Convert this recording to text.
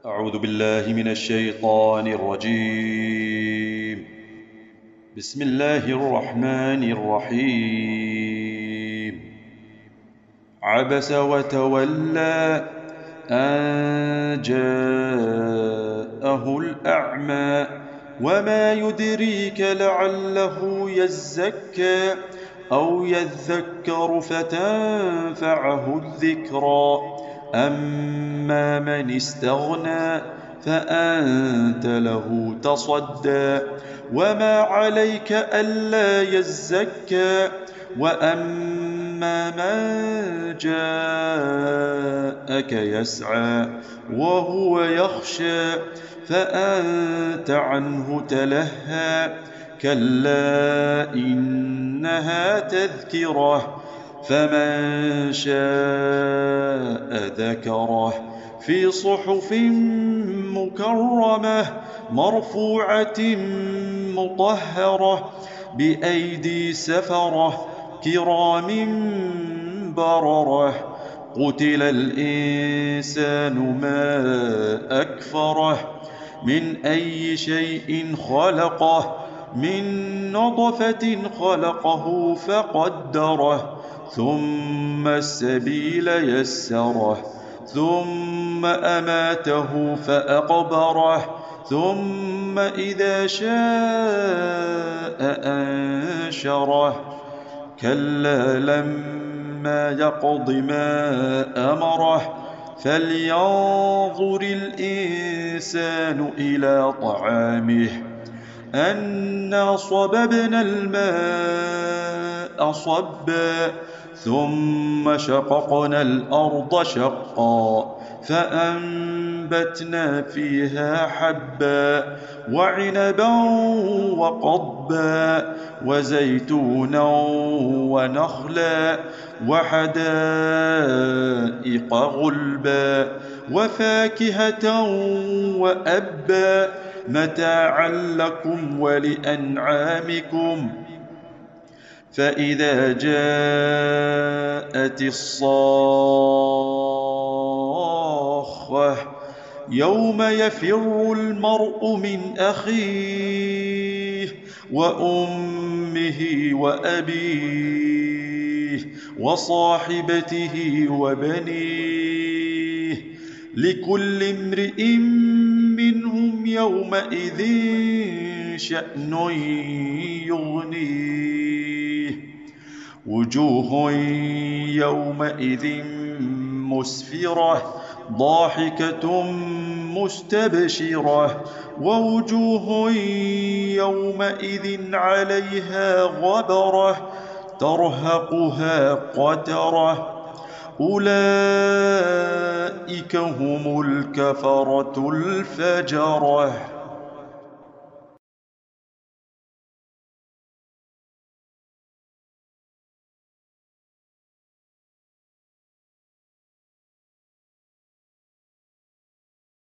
أعوذ بالله من الشيطان الرجيم. بسم الله الرحمن الرحيم. عبس وتولى أن جاءه الأعمى وما يدريك لعله يزكى أو يذكر فتنفعه الذكرى. أما من استغنى فأنت له تصدى وما عليك ألا يزكى. وأما من جاءك يسعى وهو يخشى فأنت عنه تلهى. كلا إنها تذكرة فمن شاء ذكره في صحف مكرمة مرفوعة مطهرة بأيدي سفرة كرام بررة. قتل الإنسان ما أكفره من أي شيء خلقه من نطفة خلقه فقدره ثم السبيل يسره ثم أماته فأقبره ثم إذا شاء أنشره. كلا لما يقض ما أمره فلينظر الإنسان إلى طعامه أنا صببنا الماء صبا ثم شققنا الأرض شقا فأنبتنا فيها حبا وعنبا وقضبا وزيتونا ونخلا وحدائق غلبا وفاكهة وأبا متاعا لكم ولأنعامكم. فإذا جاءت الصاخة يوم يفر المرء من أخيه وأمه وأبيه وصاحبته وبنيه لكل امرئ منهم يومئذ شأن يغنيه. وجوه يومئذ مسفرة ضاحكة مستبشرة ووجوه يومئذ عليها غبرة ترهقها قترة أولئك هم الكفرة الفجرة.